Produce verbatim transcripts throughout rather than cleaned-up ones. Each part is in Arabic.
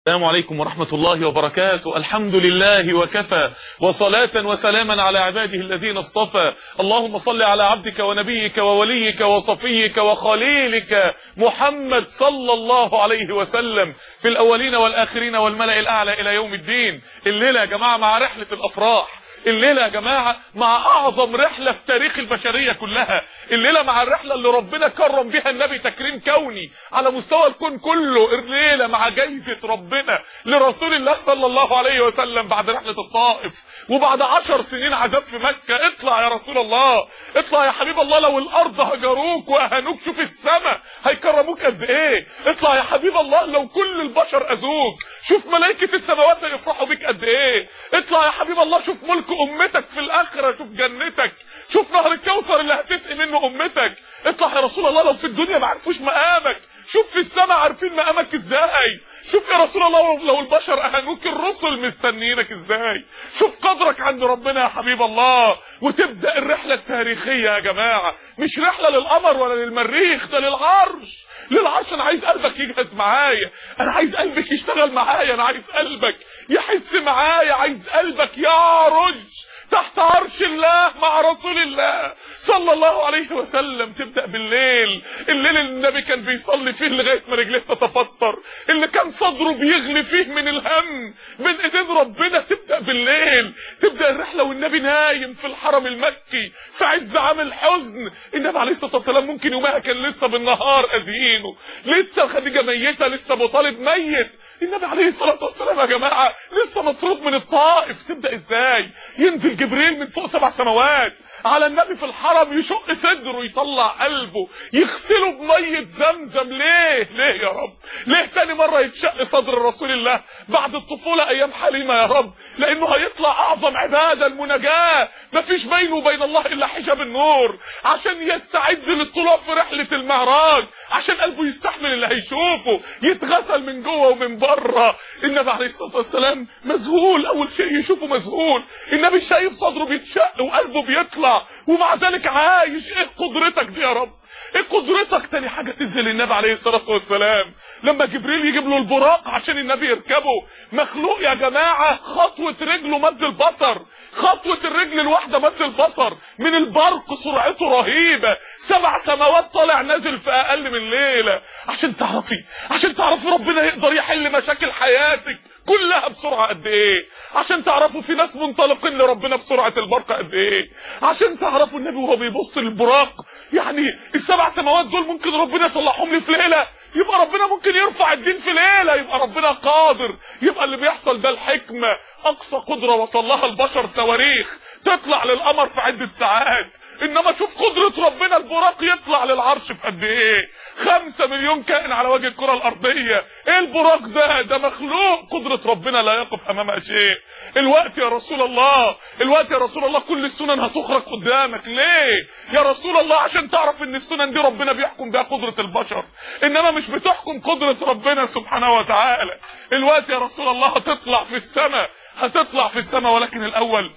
السلام عليكم ورحمة الله وبركاته. الحمد لله وكفى، وصلاة وسلاما على عباده الذين اصطفى. اللهم صل على عبدك ونبيك ووليك وصفيك وخليلك محمد صلى الله عليه وسلم في الأولين والآخرين والملأ الأعلى إلى يوم الدين. الليلة يا جماعة مع رحلة الأفراح، الليلة يا جماعة مع أعظم رحلة في تاريخ البشرية كلها، الليلة مع الرحلة اللي ربنا كرم بها النبي تكريم كوني على مستوى الكون كله، الليلة مع جايزة ربنا لرسول الله صلى الله عليه وسلم بعد رحلة الطائف وبعد عشر سنين عذاب في مكة. اطلع يا رسول الله، اطلع يا حبيب الله، لو الأرض هجروك وأهانوك شوف السماء هيكرموك قد إيه. اطلع يا حبيب الله، لو كل البشر أذوك شوف ملائكة السماوات هيفرحوا بيك قد إيه. اطلع يا حبيب الله، شوف ملك امتك في الاخره، شوف جنتك، شوف نهر الكوثر اللي هتسقي منه امتك. اطلع يا رسول الله، لو في الدنيا ما عرفوش مقامك شوف في السماء عارفين مقامك ازاي. شوف يا رسول الله، لو البشر اهانوك الرسل مستنيينك ازاي. شوف قدرك عند ربنا يا حبيب الله. وتبدا الرحله التاريخيه يا جماعه، مش رحله للقمر ولا للمريخ، ده للعرش. للعرش. انا عايز قلبك يجهز معايا، انا عايز قلبك يشتغل معايا، انا عايز قلبك يحس معايا، عايز قلبك يعرج تحت عرش الله مع رسول الله صلى الله عليه وسلم. تبدأ بالليل، الليل اللي النبي كان بيصلي فيه لغاية ما رجليه تتفطر، اللي كان صدره بيغلي فيه من الهم من ايدين ربنا. تبدأ بالليل، تبدأ الرحلة والنبي نايم في الحرم المكي في عز عام الحزن. النبي عليه الصلاة والسلام ممكن يومها كان لسه بالنهار أذينه، لسه خديجة ميتة، لسه أبو طالب ميت، النبي عليه الصلاة والسلام يا جماعة لسه مطرود من الطائف. تبدأ ازاي؟ ينزل جبريل من فوق سبع سماوات على النبي في الحرم، يشق صدره، يطلع قلبه، يغسله بمية زمزم. ليه؟ ليه يا رب؟ ليه تاني مرة يتشق صدر رسول الله بعد الطفولة ايام حليمة يا رب؟ لانه هيطلع اعظم عبادة، المناجاة، مفيش بينه وبين الله الا حجاب النور، عشان يستعد للطلوع في رحلة المعراج، عشان قلبه يستحمل اللي هيشوفه، يتغسل من جوه ومن بره. النبي عليه الصلاة والسلام مذهول، اول شيء يشوفه مذهول. النبي شايف صدره بيتشق وقلبه بيطلع ومع ذلك عايش. ايه قدرتك دي يا رب؟ ايه قدرتك؟ تاني حاجة تذهل النبي عليه الصلاة والسلام لما جبريل يجيب له البراق عشان النبي يركبه. مخلوق يا جماعة خطوة رجله مد البصر، خطوة الرجل الواحدة مد البصر، من البرق سرعته رهيبة، سبع سماوات طالع نازل في اقل من ليلة. عشان تعرفي عشان تعرفي ربنا يقدر يحل مشاكل حياتك كلها بسرعة قد ايه، عشان تعرفوا في ناس منطلقين لربنا بسرعة البرق قد ايه، عشان تعرفوا النبي وهو بيبص للبراق يعني السبع سماوات دول ممكن ربنا يطلعهم لي في ليلة، يبقى ربنا ممكن يرفع الدين في ليلة، يبقى ربنا قادر. يبقى اللي بيحصل ده الحكمة، اقصى قدرة وصلها البشر صواريخ تطلع للقمر في عدة ساعات، انما شوف قدرة ربنا البراق يطلع للعرش في قد ايه، خمسة مليون كائن على وجه الكرة الارضية. ايه البراق ده؟ ده مخلوق قدرة ربنا لا يقف امامها شيء. الوقت يا رسول الله، الوقت يا رسول الله كل السنن هتخرج قدامك. ليه يا رسول الله؟ عشان تعرف ان السنن دي ربنا بيحكم بها قدرة البشر، انما مش بتحكم قدرة ربنا سبحانه وتعالى. الوقت يا رسول الله هتطلع في السماء، هتطلع في السماء، ولكن الاول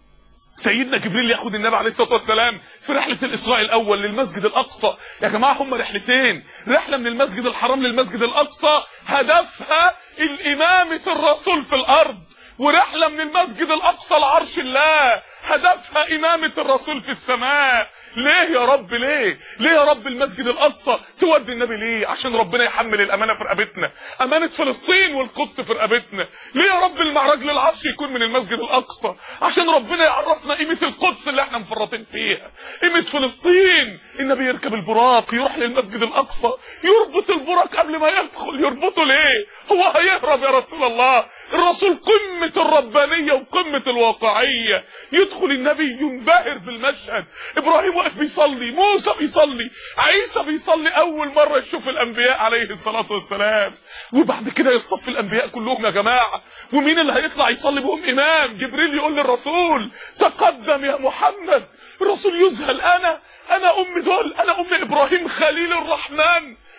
سيدنا جبريل ياخد النبي عليه الصلاه والسلام في رحله الاسراء الاول للمسجد الاقصى. يا جماعه هم رحلتين، رحله من المسجد الحرام للمسجد الاقصى هدفها الامامه الرسول في الارض، ورحله من المسجد الاقصى لعرش الله هدفها امامه الرسول في السماء. ليه يا رب؟ ليه ليه يا رب المسجد الاقصى تودي النبي ليه؟ عشان ربنا يحمل الامانه في رقبتنا، امانه فلسطين والقدس في رقبتنا. ليه يا رب المعراج للعرش يكون من المسجد الاقصى؟ عشان ربنا يعرفنا قيمه القدس اللي احنا مفرطين فيها، قيمه فلسطين. النبي يركب البراق يروح للمسجد الاقصى، يربط البراق قبل ما يدخل. يربطه ليه؟ هو هيهرب يا رسول الله؟ الرسول قمه الربانيه وقمه الواقعيه. يدخل النبي ينبهر بالمشهد، ابراهيم واقف بيصلي، موسى بيصلي، عيسى بيصلي، اول مره يشوف الانبياء عليه الصلاه والسلام. وبعد كده يصطف الانبياء كلهم يا جماعه، ومين اللي هيطلع يصلي بهم امام؟ جبريل يقول للرسول تقدم يا محمد. الرسول يذهل، انا انا ام دول، انا ام ابراهيم خليل الرحمن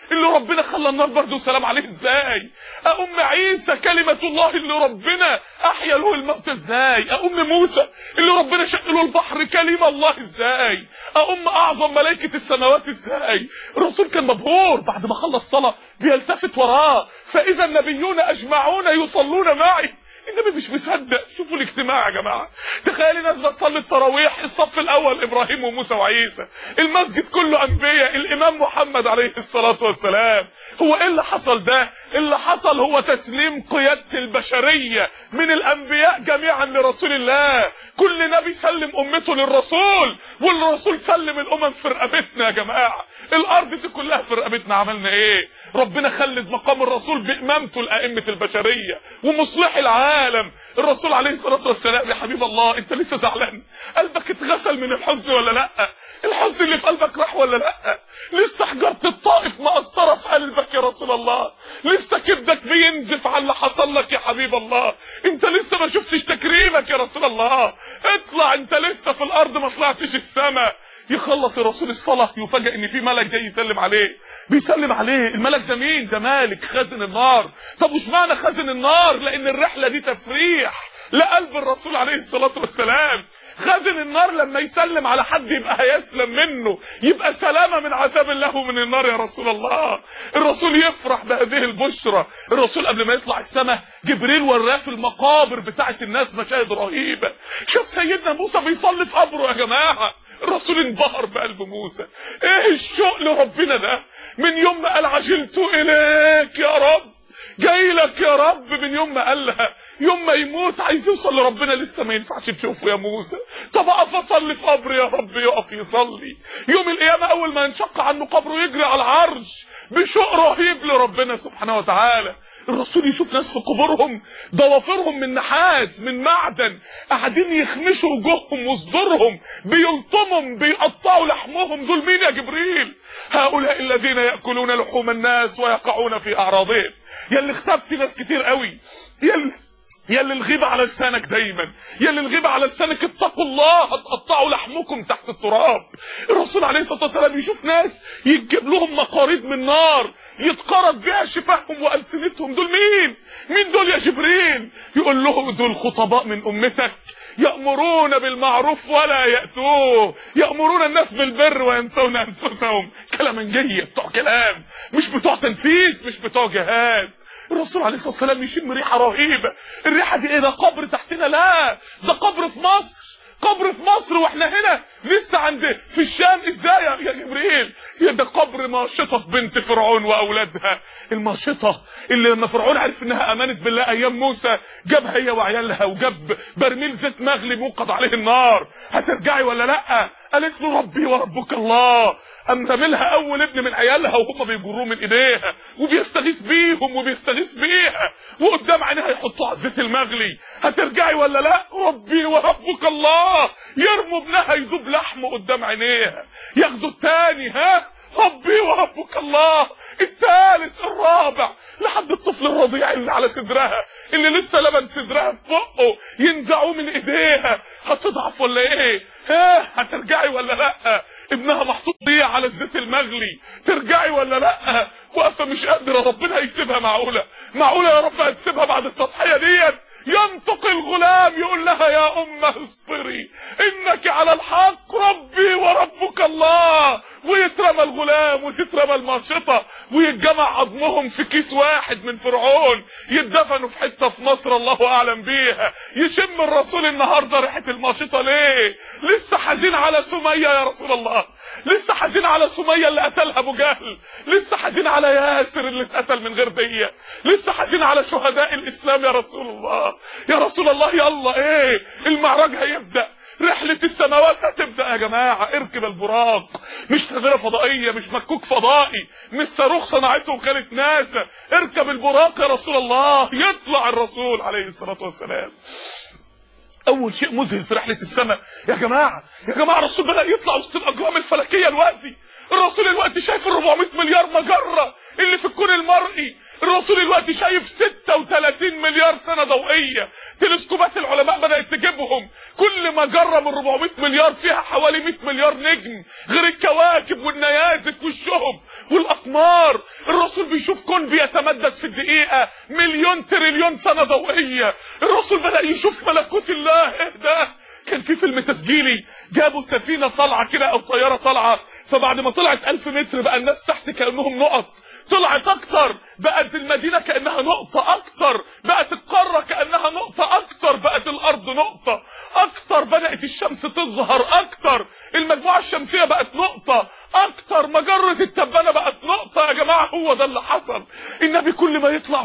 اللي ربنا خلى النار برده وسلام عليه ازاي؟ أم عيسى كلمة الله اللي ربنا أحيا له الموت ازاي؟ أم موسى اللي ربنا شق له البحر كلمة الله ازاي؟ أم أعظم ملائكة السماوات ازاي؟ الرسول كان مبهور بعد ما خلص صلاة بيلتفت وراه فإذا النبيون أجمعون يصلون معي. النبي مش مصدق. شوفوا الاجتماع يا جماعه، تخيلي نازله تصلي التراويح، الصف الاول ابراهيم وموسى وعيسى، المسجد كله انبياء، الامام محمد عليه الصلاه والسلام. هو ايه اللي حصل ده؟ اللي حصل هو تسليم قياده البشريه من الانبياء جميعا لرسول الله. كل نبي سلم امته للرسول، والرسول سلم الامم في رقبتنا يا جماعه. الارض دي كلها في رقبتنا. عملنا ايه؟ ربنا خلد مقام الرسول بامامته لائمه البشريه ومصلح العالم. الرسول عليه الصلاه والسلام يا حبيب الله، انت لسه زعلان؟ قلبك اتغسل من الحزن ولا لا؟ الحزن اللي في قلبك راح ولا لا؟ لسه حجره الطائف مأثره في قلبك يا رسول الله؟ لسه كبدك بينزف على اللي حصل لك يا حبيب الله؟ انت لسه ما شفتش تكريمك يا رسول الله؟ اطلع، انت لسه في الارض ما طلعتش السماء. يخلص الرسول الصلاة يفاجئ ان في ملك جاي يسلم عليه. بيسلم عليه. الملك ده مين؟ ده مالك خازن النار. طب وش معنى خازن النار؟ لان الرحلة دي تفريح لقلب الرسول عليه الصلاة والسلام. خازن النار لما يسلم على حد يبقى هيسلم منه، يبقى سلامة من عذاب الله ومن النار يا رسول الله. الرسول يفرح بهذه البشرى. الرسول قبل ما يطلع السماء جبريل وراه في المقابر بتاعة الناس مشاهد رهيبة. شوف سيدنا موسى بيصلي في قبره يا جماعة. الرسول انبهر بقلب موسى. ايه الشوق لربنا ده؟ من يوم ما قال عجلت اليك يا رب، جاي لك يا رب، من يوم ما قالها يوم ما يموت عايز يوصل لربنا لسه ما ينفعش تشوفه يا موسى. طب اقف اصلي في قبر يا رب، يقف يصلي. يوم القيامه اول ما ينشق عنه قبره يجري على العرش بشوق رهيب لربنا سبحانه وتعالى. الرسول يشوف ناس في قبورهم ضوافرهم من نحاس من معدن قاعدين يخمشوا وجوههم وصدورهم بيلطمهم بيقطعوا لحمهم. دول مين يا جبريل؟ هؤلاء الذين يأكلون لحوم الناس ويقعون في أعراضهم. يلي اختبت ناس كتير قوي، يلي يلي الغيبة على لسانك دايما، يلي الغيبة على لسانك اتقوا الله هتقطعوا لحمكم تحت التراب. الرسول عليه الصلاة والسلام يشوف ناس يجيب لهم مقاريض من نار يتقرض بها شفاههم وألسنتهم. دول مين؟ مين دول يا جبريل؟ يقول لهم دول خطباء من أمتك يأمرون بالمعروف ولا يأتوه، يأمرون الناس بالبر وينسون أنفسهم. كلام جاي بتوع كلام، مش بتوع تنفيذ، مش بتوع جهاد. الرسول عليه الصلاة والسلام يشم ريحة رهيبة. الريحة دي ايه؟ ده قبر تحتنا؟ لا، ده قبر في مصر، قبر في مصر واحنا هنا لسه عند في الشام. ازاي يا جبريل؟ يا ده قبر ماشطة بنت فرعون واولادها. الماشطة اللي لما فرعون عرف انها امانت بالله ايام موسى جابها هي وعيالها وجاب برميل زيت مغلي موقد عليه النار. هترجعي ولا لا؟ قالت له ربي وربك الله. قام راملها اول ابن من عيالها وهم بيجروه من ايديها وبيستغيث بيهم وبيستغيث بيها وقدام عينيها يحطوه على الزيت المغلي. هترجعي ولا لا؟ ربي وربك الله. يرموا ابنها يدوب لحمه قدام عينيها. ياخدوا الثاني، ها ربي وربك الله. الثالث، الرابع، لحد الطفل الرضيع اللي على صدرها اللي لسه لبن صدرها في بقه ينزعوه من ايديها. هتضعف ولا ايه؟ ها هترجعي ولا لا؟ ابنها محطوط ضيع على الزيت المغلي. ترجعي ولا لا؟ واقفه مش قادره. ربنا هيسيبها؟ معقوله؟ معقوله يا رب هتسيبها بعد التضحيه ديت؟ ينطق الغلام يقول لها يا أمه اصبري إنك على الحق ربي وربك الله. ويترمى الغلام وتترمى الماشطة ويتجمع عظمهم في كيس واحد من فرعون، يدفنوا في حتة في مصر الله أعلم بيها. يشم الرسول النهاردة ريحة الماشطة ليه؟ لسه حزين على سمية يا رسول الله؟ لسه حزين على سمية اللي قتلها أبو جهل؟ لسه حزين على ياسر اللي اتقتل من غير دية؟ لسه حزين على شهداء الإسلام يا رسول الله؟ يا رسول الله يلا ايه؟ المعراج هيبدأ، رحلة السماوات هتبدأ يا جماعة. اركب البراق، مش سفينة فضائية، مش مكوك فضائي، مش صاروخ صنعته وكالة ناسا. اركب البراق يا رسول الله. يطلع الرسول عليه الصلاة والسلام. اول شيء مذهل في رحلة السماء يا جماعة، يا جماعة الرسول بدأ يطلع وسط الاجرام الفلكية الوقتي. الرسول الوقت شايف ال أربعمائة مليار مجرة اللي في الكون المرئي. الرسول الوقت شايف ستة وثلاثين مليار سنة ضوئية. تلسكوبات العلماء بدأت تجيبهم. كل مجرة من أربعمائة مليار فيها حوالي مئة مليار نجم، غير الكواكب والنيازك والشهب والاقمار. الرسول بيشوف كون بيتمدد في الدقيقه مليون تريليون سنه ضوئيه. الرسول بدا يشوف ملكوت الله. ايه ده؟ كان في فيلم تسجيلي جابوا سفينه طالعه كده او طياره طالعه، فبعد ما طلعت ألف متر بقى الناس تحت كانهم نقط، طلعت اكتر بقت المدينه كانها نقطه اكتر، بقت القاره كانها نقطه اكتر، بقت الارض نقطه اكتر، بدات الشمس تظهر اكتر، المجموعه الشمسيه بقت نقطه اكتر، مجره التبانه بقت نقطه. يا جماعه هو ده اللي حصل. النبي كل ما يطلع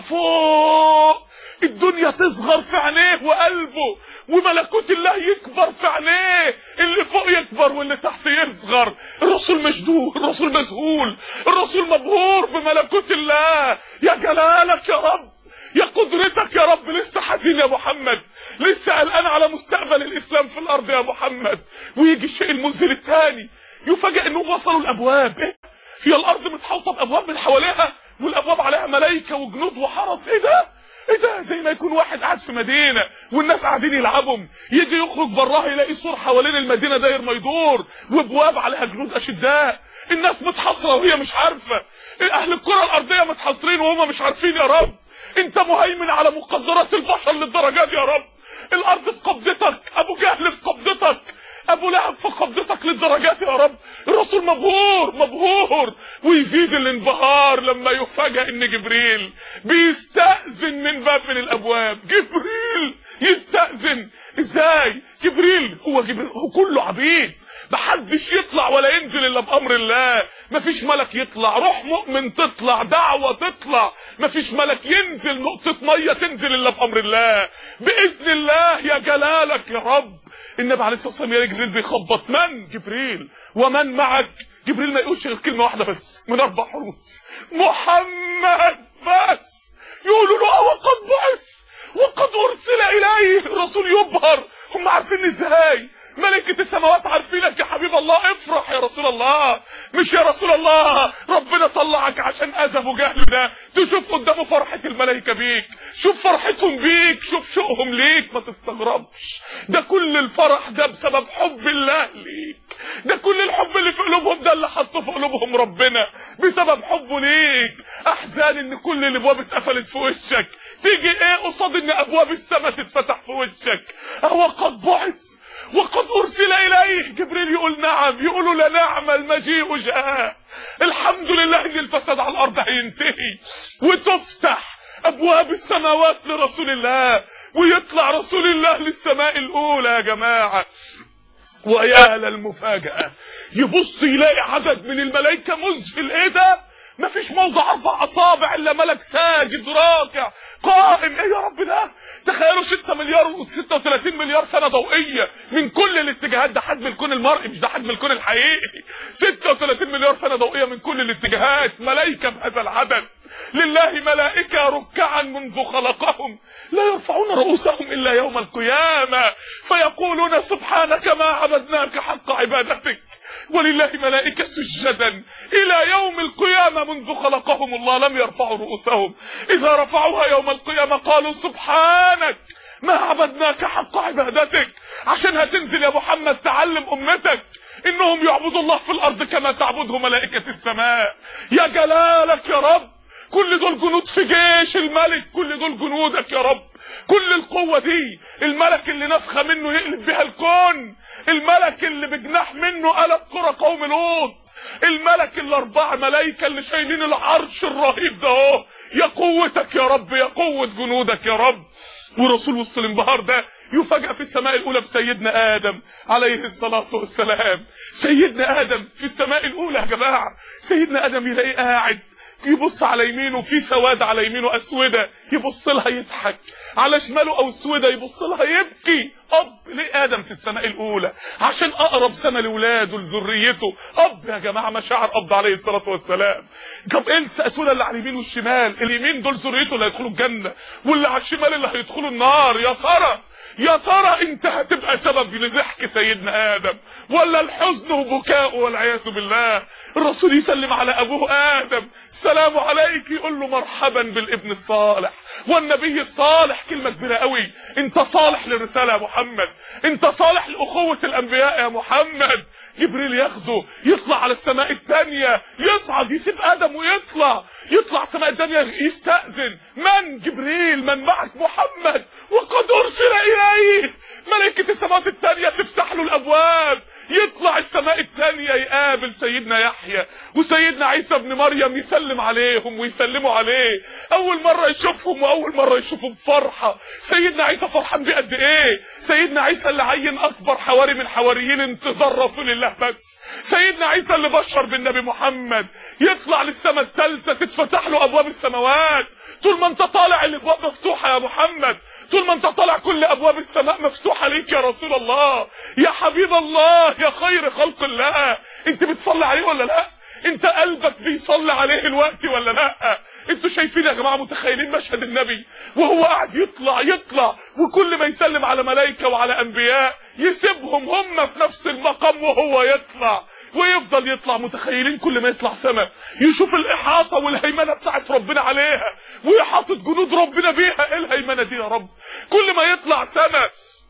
فوق الدنيا تصغر في عينيه وقلبه، وملكوت الله يكبر في عينيه، اللي فوق يكبر واللي تحت يصغر. الرسول مشدود، الرسول مذهول، الرسول مبهور بملكوت الله. يا جلالك يا رب، يا قدرتك يا رب. لسه حزين يا محمد، لسه قلقان على مستقبل الاسلام في الارض يا محمد. ويجي الشيء المذهل الثاني، يفاجئ انهم وصلوا الابواب. إيه؟ هي الارض متحوطه بابواب من حواليها، والابواب عليها ملائكه وجنود وحرس. ايه ده؟ ايه ده؟ زي ما يكون واحد قاعد في مدينه والناس قاعدين يلعبوا، يجي يخرج براها يلاقي سور حوالين المدينه داير ما يدور، وابواب عليها جنود اشداء. الناس متحصره وهي مش عارفه. اهل الكره الارضيه متحصرين وهم مش عارفين. يا رب انت مهيمن على مقدرات البشر للدرجات يا رب. الارض في قبضتك، ابو جهل في قبضتك، ابو لهب في قبضتك للدرجات يا رب. الرسول مبهور مبهور. ويزيد الانبهار لما يفاجئ ان جبريل بيستأذن من باب من الابواب. جبريل يستأذن ازاي؟ جبريل هو جبريل هو كله عبيد، محدش يطلع ولا ينزل الا بامر الله. مفيش ملك يطلع، روح مؤمن تطلع، دعوه تطلع، مفيش ملك ينزل نقطه ميه تنزل الا بامر الله باذن الله. يا جلالك يا رب. النبي عليه الصلاه والسلام يا جبريل بيخبط. من؟ جبريل. ومن معك؟ جبريل ما يقولش غير كلمه واحده بس من اربع حروف، محمد بس. يقولوا له وقد بعث وقد ارسل اليه. الرسول يبهر. هم عارفين ازاي؟ ملائكة السماوات عارفينك يا حبيب الله. افرح يا رسول الله. مش يا رسول الله ربنا طلعك عشان اذى ابو جهل ده تشوف قدامه فرحة الملائكة بيك، شوف فرحتهم بيك، شوف شوقهم ليك. ما تستغربش، ده كل الفرح ده بسبب حب الله ليك. ده كل الحب اللي في قلوبهم ده اللي حطه في قلوبهم ربنا بسبب حبه ليك. احزان ان كل الابواب اتقفلت في وشك، تيجي ايه قصاد ان ابواب السماء تتفتح في وشك؟ هو قد بعث وقد ارسل اليه. جبريل يقول نعم، يقولوا لا نعم المجيء جاء. الحمد لله ان الفساد على الارض هينتهي وتفتح ابواب السماوات لرسول الله، ويطلع رسول الله للسماء الاولى. يا جماعه ويا للمفاجاه، يبص يلاقي عدد من الملائكه مذهل. ايه ده؟ مفيش موضع اربع اصابع الا ملك ساجد راكع قائم. ايه يا رب ده؟ تخيلوا ستة مليار وستة وثلاثين مليار سنه ضوئيه من كل الاتجاهات. ده حجم الكون المرئي مش ده حجم الكون الحقيقي. ستة وثلاثين مليار سنه ضوئيه من كل الاتجاهات، ملائكه بهذا العدد. لله ملائكه ركعا منذ خلقهم لا يرفعون رؤوسهم الا يوم القيامه فيقولون سبحانك ما عبدناك حق عبادتك. ولله ملائكه سجدا الى يوم القيامه منذ خلقهم الله لم يرفعوا رؤوسهم، اذا رفعوها يوم القيامه قالوا سبحانك ما عبدناك حق عبادتك. عشان هتنزل يا محمد تعلم امتك انهم يعبدوا الله في الارض كما تعبده ملائكه السماء. يا جلالك يا رب. كل دول جنود في جيش الملك، كل دول جنودك يا رب. كل القوة دي الملك اللي نفخة منه يقلب بها الكون، الملك اللي بجناح منه قلب قرى قوم لوط، الملك الاربع ملائكة اللي شايلين العرش الرهيب ده اهو. يا قوتك يا رب، يا قوة جنودك يا رب. ورسول وسط الانبهار ده يفاجأ في السماء الاولى بسيدنا ادم عليه الصلاة والسلام. سيدنا ادم في السماء الاولى يا جماعة، سيدنا ادم يلاقيه قاعد يبص على يمينه في سواد على يمينه اسوده، يبص لها يضحك، على شماله او اسوده يبص لها يبكي. اب ليه ادم في السماء الاولى؟ عشان اقرب سنه لاولاده لذريته. اب يا جماعه مشاعر اب عليه الصلاه والسلام. طب انسى اسوده اللي على اليمين والشمال، اليمين دول ذريته اللي هيدخلوا الجنه، واللي على الشمال اللي هيدخلوا النار. يا ترى يا ترى انت هتبقى سبب لضحك سيدنا ادم ولا الحزن وبكاءه والعياذ بالله؟ الرسول يسلم على ابوه ادم، السلام عليك، يقول له مرحبا بالابن الصالح والنبي الصالح. كلمه كبيره قوي. انت صالح للرساله يا محمد، انت صالح لاخوه الانبياء يا محمد. جبريل ياخده يطلع على السماء الثانيه، يصعد يسيب ادم ويطلع يطلع السماء الثانيه يستأذن. من؟ جبريل. من معك؟ محمد. وقد ارسل اليه. ملائكه السماوات الثانيه تفتح له الابواب، يطلع السماء الثانيه يقابل سيدنا يحيى وسيدنا عيسى ابن مريم، يسلم عليهم ويسلموا عليه. اول مره يشوفهم واول مره يشوفهم فرحه. سيدنا عيسى فرحان بقد ايه؟ سيدنا عيسى اللي عين اكبر حواري من حواريين انتظار رسول الله، بس سيدنا عيسى اللي بشر بالنبي محمد يطلع للسماء الثالثه تتفتح له ابواب السماوات. طول ما انت طالع الابواب مفتوحه يا محمد، طول ما انت طالع كل ابواب السماء مفتوحه ليك يا رسول الله، يا حبيب الله، يا خير خلق الله. انت بتصلي عليه ولا لا؟ انت قلبك بيصلي عليه الوقت ولا لا؟ انتوا شايفين يا جماعه، متخيلين مشهد النبي وهو قاعد يطلع يطلع وكل ما يسلم على ملائكه وعلى انبياء يسيبهم هم في نفس المقام وهو يطلع ويفضل يطلع. متخيلين كل ما يطلع سما يشوف الاحاطه والهيمنه بتاعت ربنا عليها ويحاطط جنود ربنا بيها. ايه الهيمنه دي يا رب؟ كل ما يطلع سما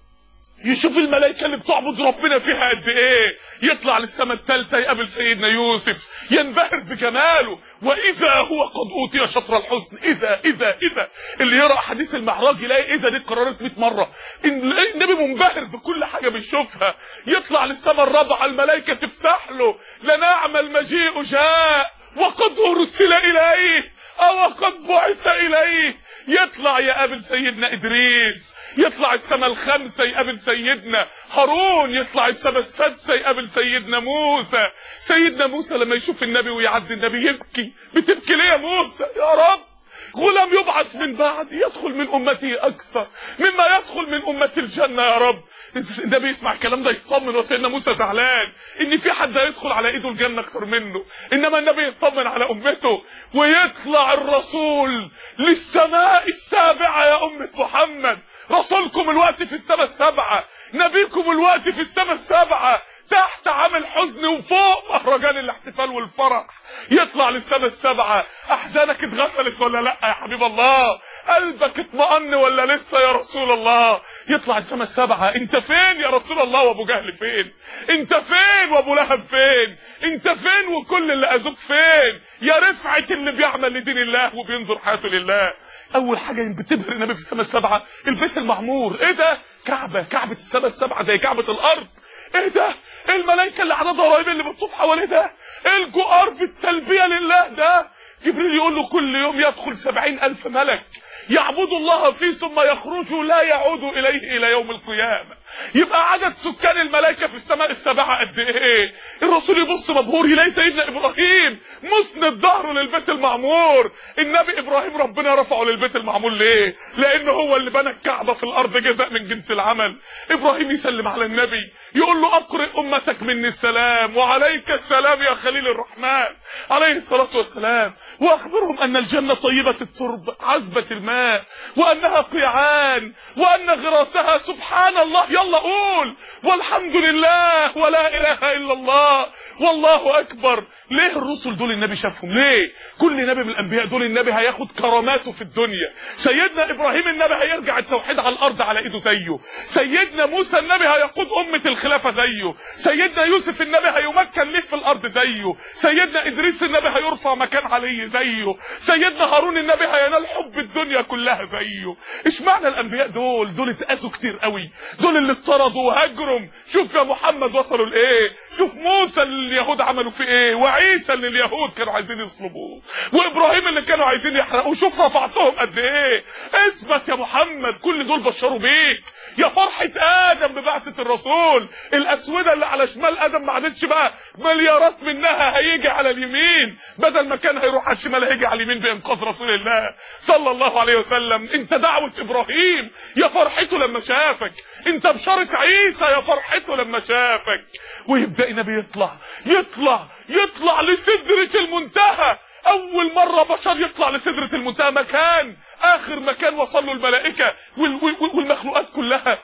يشوف الملائكه اللي بتعبد ربنا فيها قد ايه. يطلع للسماء الثالثه يقابل سيدنا يوسف ينبهر بجماله، واذا هو قد اوتي شطر الحسن. اذا اذا اذا اللي يقرا حديث المعراج يلاقي اذا دي اتكررت مئة مره. النبي منبهر بكل حاجه بيشوفها. يطلع للسماء الرابعه الملائكه تفتح له، لنعم المجيء جاء وقد ارسل اليه او قد بعث اليه. يطلع يقابل سيدنا ادريس، يطلع السماء الخامسه يقابل سيدنا هارون، يطلع السماء السادسه يقابل سيدنا موسى. سيدنا موسى لما يشوف النبي ويعدي النبي يبكي. بتبكي ليه يا موسى؟ يا رب غلام يبعث من بعد يدخل من امتي اكثر مما يدخل من امه الجنه يا رب. النبي يسمع الكلام ده يطمن، وسيدنا موسى زعلان ان في حد هيدخل على ايده الجنه اكتر منه، انما النبي يطمن على امته. ويطلع الرسول للسماء السابعه يا امه محمد. رسولكم الوقت في السماء السبعه، نبيكم الوقت في السماء السبعه، تحت عامل حزن وفوق مهرجان الاحتفال والفرح. يطلع للسماء السبعه. احزانك اتغسلت ولا لا يا حبيب الله؟ قلبك اطمأن ولا لسه يا رسول الله؟ يطلع السماء السبعه. انت فين يا رسول الله وابو جهل فين؟ انت فين وابو لهب فين؟ انت فين وكل اللي اذوك فين؟ يا رفعه اللي بيعمل لدين الله وبينظر حياته لله. اول حاجه بتبهر النبي في السماء السبعه البيت المعمور. ايه ده؟ كعبه كعبه السماء السبعه زي كعبه الارض. ايه ده؟ الملائكه اللي عددها قريبه اللي بتطوف حواليه ده. الجؤار بالتلبيه لله ده. جبريل يقول له كل يوم يدخل سبعين الف ملك يعبدوا الله فيه ثم يخرجوا لا يعودوا اليه الى يوم القيامه. يبقى عدد سكان الملائكه في السماء السبعه قد ايه؟ الرسول يبص مبهور يلاقي سيدنا ابراهيم مسند ظهره للبيت المعمور. النبي ابراهيم ربنا رفعه للبيت المعمور ليه؟ لانه هو اللي بنى الكعبه في الارض جزاء من جنس العمل. ابراهيم يسلم على النبي يقول له اقرئ امتك مني السلام وعليك السلام يا خليل الرحمن عليه الصلاه والسلام، واخبرهم ان الجنه طيبه التربه عذبه الماء وانها قيعان وان غراسها سبحان الله. يلا قول والحمد لله ولا اله الا الله والله اكبر. ليه الرسل دول النبي شافهم؟ ليه كل نبي من الانبياء دول النبي هياخد كراماته في الدنيا؟ سيدنا ابراهيم النبي هيرجع التوحيد على الارض على ايده زيه، سيدنا موسى النبي هيقود امه الخلافه زيه، سيدنا يوسف النبي هيمكن ليه في الارض زيه، سيدنا ادريس النبي هيرفع مكان عليه زيه، سيدنا هارون النبي هينال حب الدنيا كلها زيه. اشمعنى الانبياء دول؟ دول اتاذوا كتير قوي، دول اللي اطردوا وهجروا. شوف يا محمد وصلوا لايه، شوف موسى اللي اليهود عملوا فيه ايه، وعيسى اللي اليهود كانوا عايزين يصلبوه، وابراهيم اللي كانوا عايزين يحرقوه. شوف رفعتهم قد ايه. اثبت يا محمد، كل دول بشروا بيك. يا فرحة ادم ببعثة الرسول. الاسودة اللي على شمال ادم ما عادتش بقى مليارات منها هيجي على اليمين، بدل ما كان هيروح على الشمال هيجي على اليمين بانقاذ رسول الله صلى الله عليه وسلم. انت دعوة ابراهيم يا فرحته لما شافك، انت بشارة عيسى يا فرحته لما شافك. ويبدأ النبي يطلع يطلع يطلع لسدرة المنتهى. اول مرة بشر يطلع لسدرة المنتهى، مكان اخر مكان وصل له الملائكة والمخلوقات كلها.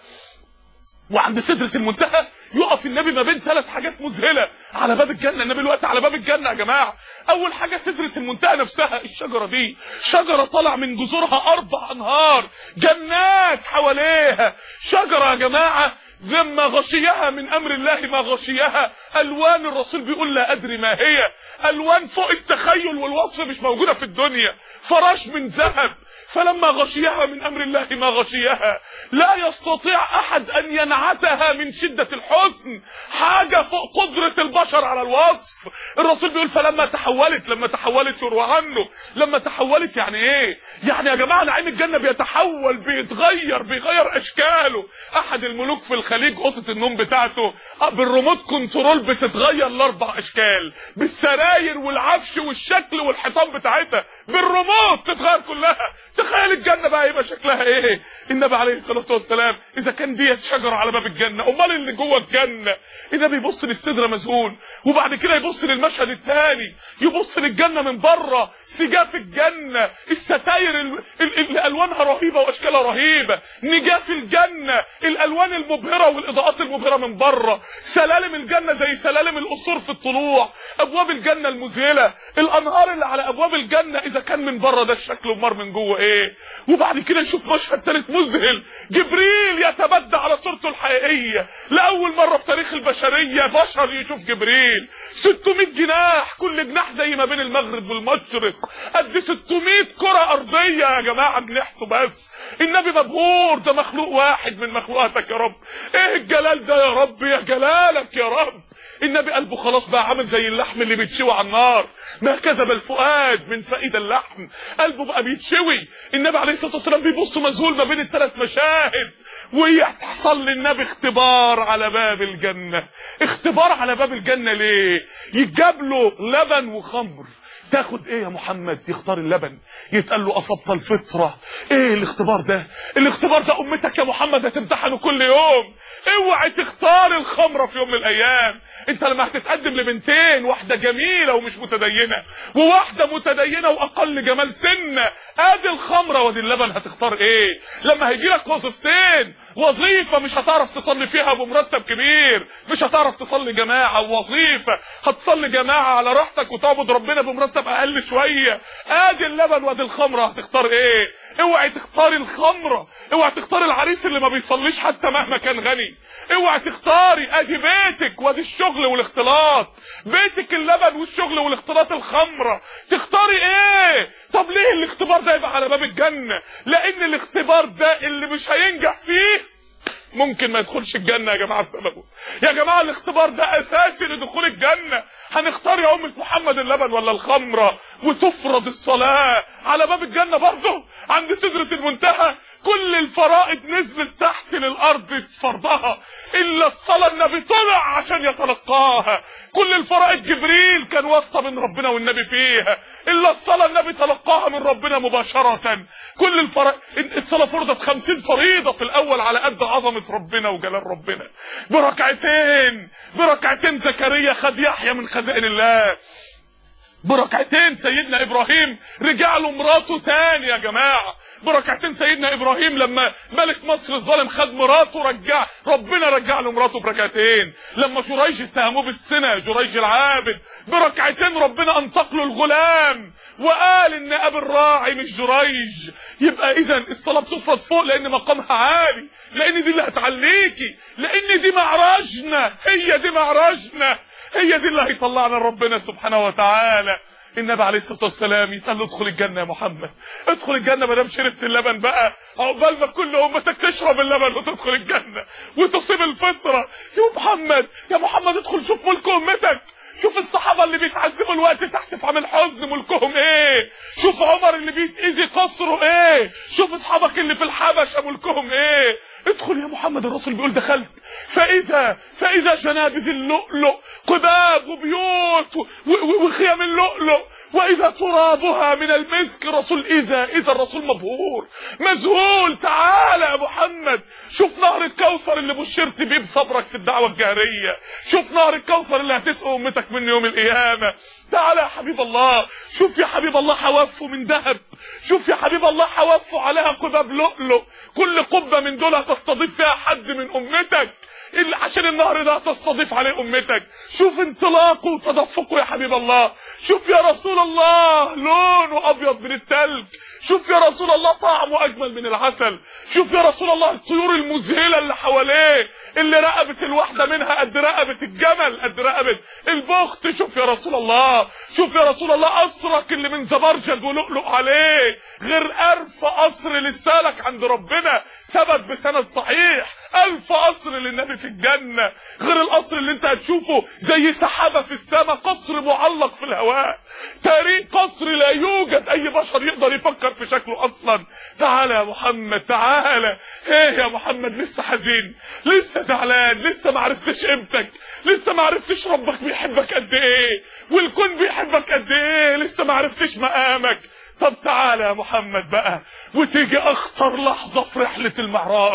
وعند سدرة المنتهى يقف النبي ما بين ثلاث حاجات مذهلة على باب الجنة. النبي الوقت على باب الجنة يا جماعة، اول حاجه سدره المنتهى نفسها، الشجره دي شجره طالع من جذورها اربع انهار، جنات حواليها، شجره يا جماعه لما غشيها من امر الله ما غشيها، الوان الرسول بيقول لا ادري ما هي، الوان فوق التخيل والوصف مش موجوده في الدنيا، فراش من ذهب، فلما غشيها من امر الله ما غشيها، لا يستطيع احد ان ينعتها من شدة الحسن، حاجة فوق قدرة البشر على الوصف. الرسول بيقول فلما تحولت، لما تحولت يروى عنه، لما تحولت يعني ايه؟ يعني يا جماعة نعيم الجنة بيتحول، بيتغير، بيغير اشكاله. احد الملوك في الخليج اوضة النوم بتاعته بالريموت كنترول بتتغير لاربع اشكال، بالسراير والعفش والشكل والحيطان بتاعتها بالريموت تتغير كلها. تخيل الجنة بقى يبقى شكلها ايه؟ النبي عليه الصلاة والسلام اذا كان ديت شجرة على باب الجنة، امال اللي جوه الجنة. النبي يبص للسدرة مذهول، وبعد كده يبص للمشهد الثاني، يبص للجنة من بره، سجاف الجنة، الستاير اللي الوانها رهيبة واشكالها رهيبة، نجاف الجنة، الالوان المبهرة والاضاءات المبهرة من بره، سلالم الجنة زي سلالم القصور في الطلوع، ابواب الجنة المذهلة، الانهار اللي على ابواب الجنة اذا كان من بره ده الشكل امال من جوه ايه. وبعد كده نشوف مشهد ثالث مذهل، جبريل يتبدى على صورته الحقيقيه، لاول مره في تاريخ البشريه بشر يشوف جبريل، ستمائة جناح، كل جناح زي ما بين المغرب والمشرق، قد ستمائة كره ارضيه يا جماعه جناحته بس. النبي مبهور، ده مخلوق واحد من مخلوقاتك يا رب، ايه الجلال ده يا رب، يا جلالك يا رب. النبي قلبه خلاص بقى عامل زي اللحم اللي بيتشوي على النار، ما كذب الفؤاد من فائد اللحم، قلبه بقى بيتشوي. النبي عليه الصلاه والسلام بيبص مذهول ما بين الثلاث مشاهد، ويحصل للنبي اختبار على باب الجنه. اختبار على باب الجنه ليه؟ يجاب له لبن وخمر، تاخد ايه يا محمد؟ يختار اللبن، يتقال له اصبت الفطره. ايه الاختبار ده؟ الاختبار ده امتك يا محمد هتمتحنه كل يوم. اوعي تختار الخمره في يوم من الايام. انت لما هتتقدم لبنتين، واحده جميله ومش متدينه، وواحده متدينه واقل جمال سنه، ادي الخمره وادي اللبن، هتختار ايه؟ لما هيجي لك وظيفتين، وظيفه مش هتعرف تصلي فيها بمرتب كبير، مش هتعرف تصلي جماعه، ووظيفه هتصلي جماعه على راحتك وتعبد ربنا بمرتب اقل شويه، ادي اللبن وادي الخمره، هتختار ايه؟ اوعي تختاري الخمره، اوعي تختاري العريس اللي ما بيصليش حتى مهما كان غني، اوعي تختاري ادي بيتك وادي الشغل والاختلاط، بيتك اللبن والشغل والاختلاط الخمره، تختاري ايه؟ طب ليه الاختبار ده يبقى على باب الجنه؟ لان الاختبار ده اللي مش هينجح فيه ممكن ما يدخلش الجنة يا جماعة بسببه. يا جماعة الاختبار ده اساسي لدخول الجنة. هنختار يا أمة محمد اللبن ولا الخمرة؟ وتفرض الصلاة على باب الجنة برضه عند سدرة المنتهى. كل الفرائض نزلت تحت للأرض فرضها إلا الصلاة، النبي طلع عشان يتلقاها. كل الفرائض جبريل كان واسطة بين ربنا والنبي فيها، إلا الصلاة النبي تلقاها من ربنا مباشرة. كل الفرائض، الصلاة فرضت خمسين فريضة في الأول على قد عظمة ربنا وجلال ربنا. بركعتين بركعتين زكريا خد يحيى من خزائن الله. بركعتين سيدنا إبراهيم رجع له مراته تاني يا جماعة. بركعتين سيدنا ابراهيم لما ملك مصر الظالم خد مراته، رجع ربنا رجع له مراته بركعتين. لما جريج اتهموه بالسنه، جريج العابد، بركعتين ربنا انطق له الغلام وقال ان ابي الراعي مش جريج. يبقى اذا الصلاه بتفرض فوق لان مقامها عالي، لان دي اللي هتعليكي، لان دي معراجنا، هي دي معراجنا، هي دي اللي هيطلعنا لربنا سبحانه وتعالى. النبي عليه الصلاه والسلام يتقال له ادخل الجنه يا محمد، ادخل الجنه ما دام شربت اللبن بقى، عقبال ما كل امتك تشرب اللبن وتدخل الجنه وتصيب الفطره. يا محمد يا محمد ادخل شوف ملك امتك، شوف الصحابه اللي بيتعذبوا الوقت تحت في عامل حزن ملكهم ايه، شوف عمر اللي بيتاذي قصره ايه، شوف اصحابك اللي في الحبشه ملكهم ايه. ادخل يا محمد. الرسول بيقول دخلت فاذا فاذا جنابذ اللؤلؤ قباب وبيوت وخيام اللؤلؤ، واذا ترابها من المسك. رسول اذا اذا الرسول مبهور مذهول. تعالى يا محمد شوف نهر الكوثر اللي بشرت بيه بصبرك في الدعوه الجاهريه، شوف نهر الكوثر اللي هتسقي امتك من يوم القيامه. تعالى يا حبيب الله. شوف يا حبيب الله حوافه من ذهب، شوف يا حبيب الله حوافه عليها قباب لؤلؤ، كل قبة من دول هتستضيف فيها حد من امتك عشان النهر ده تستضيف عليه امتك. شوف انطلاقه وتدفقه يا حبيب الله. شوف يا رسول الله لونه ابيض من التلج، شوف يا رسول الله طعمه اجمل من العسل، شوف يا رسول الله الطيور المذهله اللي حواليه اللي رقبه الواحده منها قد رقبه الجمل، قد رقبه البخت. شوف يا رسول الله، شوف يا رسول الله قصرك اللي من زبرجد ولؤلؤ عليه غير ألف قصر للسالك عند ربنا ثبت بسند صحيح. ألف قصر للنبي في الجنة غير القصر اللي انت هتشوفه زي سحابة في السماء، قصر معلق في الهواء، تاريخ قصر لا يوجد أي بشر يقدر يفكر في شكله أصلا. تعالى يا محمد تعالى. ايه يا محمد لسه حزين، لسه زعلان، لسه ما عرفتش قيمتك، لسه ما عرفتش ربك بيحبك قد ايه والكون بيحبك قد ايه، لسه ما عرفتش مقامك. طب تعالى يا محمد بقى وتيجي اخطر لحظة في رحلة المعراج،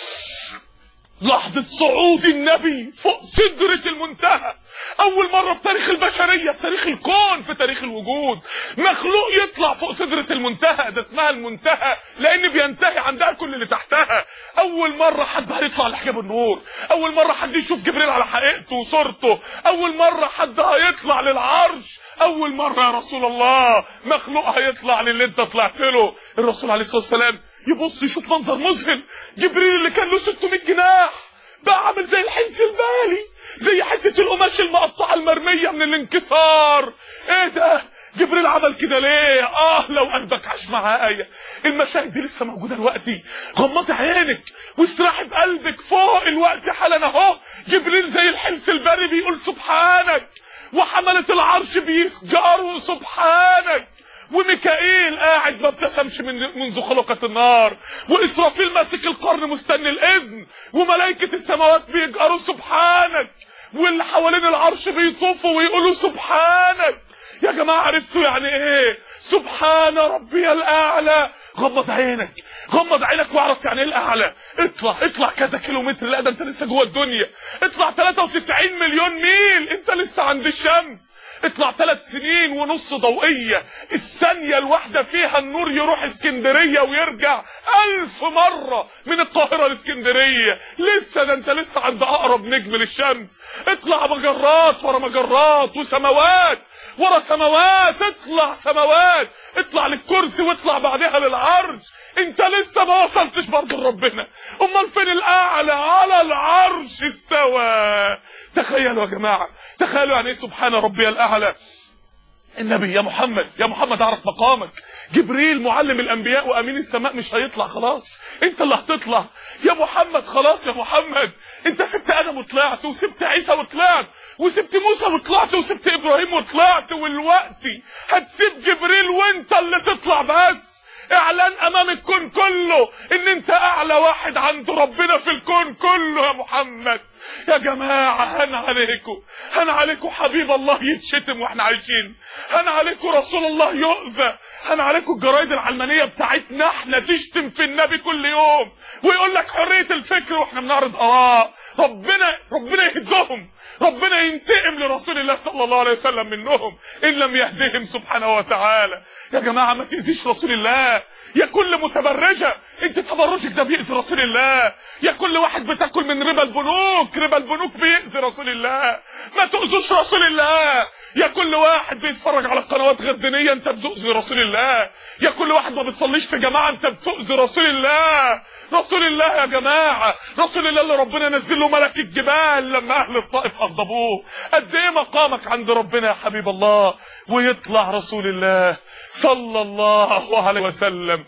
لحظة صعود النبي فوق سدرة المنتهى. أول مرة في تاريخ البشرية، في تاريخ الكون، في تاريخ الوجود، مخلوق يطلع فوق سدرة المنتهى. ده اسمها المنتهى لأن بينتهي عندها كل اللي تحتها. أول مرة حد هيطلع لحجاب النور، أول مرة حد يشوف جبريل على حقيقته وصورته، أول مرة حد هيطلع للعرش، أول مرة يا رسول الله مخلوق هيطلع للي أنت طلعت له. الرسول عليه الصلاة والسلام يبص يشوف منظر مذهل، جبريل اللي كان له ستمائة جناح بقى عامل زي الحنس البالي، زي حتة القماش المقطعة المرمية من الانكسار. ايه ده؟ جبريل عمل كده ليه؟ اه لو قلبك عاش معايا. المشاهد دي لسه موجودة دلوقتي، غمضي عينك واستراحي بقلبك فوق الوقت حالا اهو. جبريل زي الحنس البالي بيقول سبحانك، وحملة العرش بيسجروا سبحانك، وميكائيل قاعد ما ابتسمش من منذ خلقت النار، وإسرافيل ماسك القرن مستني الإذن، وملائكة السماوات بيجأروا سبحانك، واللي حوالين العرش بيطوفوا ويقولوا سبحانك. يا جماعة عرفتوا يعني ايه سبحان ربي الأعلى؟ غمض عينك، غمض عينك واعرف يعني ايه الأعلى. اطلع اطلع كذا كيلومتر، لا ده انت لسه جوه الدنيا. اطلع ثلاثة وتسعين مليون ميل، انت لسه عند الشمس. اطلع ثلاث سنين ونص ضوئية، الثانية الواحدة فيها النور يروح اسكندرية ويرجع ألف مرة من القاهرة لاسكندرية. لسه ده انت لسه عند أقرب نجم للشمس. اطلع مجرات ورا مجرات وسماوات ورا سماوات، اطلع سماوات، اطلع للكرسي واطلع بعدها للعرش. انت لسه ما وصلتش برضه لربنا. امال فين الاعلى؟ على العرش استوى. تخيلوا يا جماعه، تخيلوا يعني ايه سبحان ربي الاعلى. النبي يا محمد، يا محمد اعرف مقامك. جبريل معلم الانبياء وامين السماء مش هيطلع، خلاص انت اللي هتطلع يا محمد. خلاص يا محمد، انت سبت ادم وطلعت، وسبت عيسى وطلعت، وسبت موسى وطلعت، وسبت ابراهيم وطلعت، والوقتي هتسيب جبريل وانت اللي تطلع. بس اعلان امام الكون كله ان انت اعلى واحد عند ربنا في الكون كله يا محمد. يا جماعة هن عليكم، هن عليكم حبيب الله يتشتم واحنا عايشين، هن عليكم رسول الله يؤذى، هن عليكم الجرايد العلمانية بتاعتنا احنا تشتم في النبي كل يوم ويقول لك حرية الفكر واحنا بنعرض آراء. ربنا ربنا يهدهم، ربنا ينتقم لرسول الله صلى الله عليه وسلم منهم ان لم يهدهم سبحانه وتعالى. يا جماعة ما تأذيش رسول الله. يا كل متبرجة انت تبرجك ده بيأذي رسول الله. يا كل واحد بتاكل من ربا البنوك، ربا البنوك بيأذي رسول الله. ما تؤذوش رسول الله. يا كل واحد بيتفرج على قنوات غير دينية انت بتؤذي رسول الله. يا كل واحد ما بتصليش في جماعة انت بتؤذي رسول الله. رسول الله يا جماعة، رسول الله اللي ربنا نزل له ملك الجبال لما اهل الطائف اغضبوه. قد ايه مقامك عند ربنا يا حبيب الله. ويطلع رسول الله صلى الله عليه وسلم،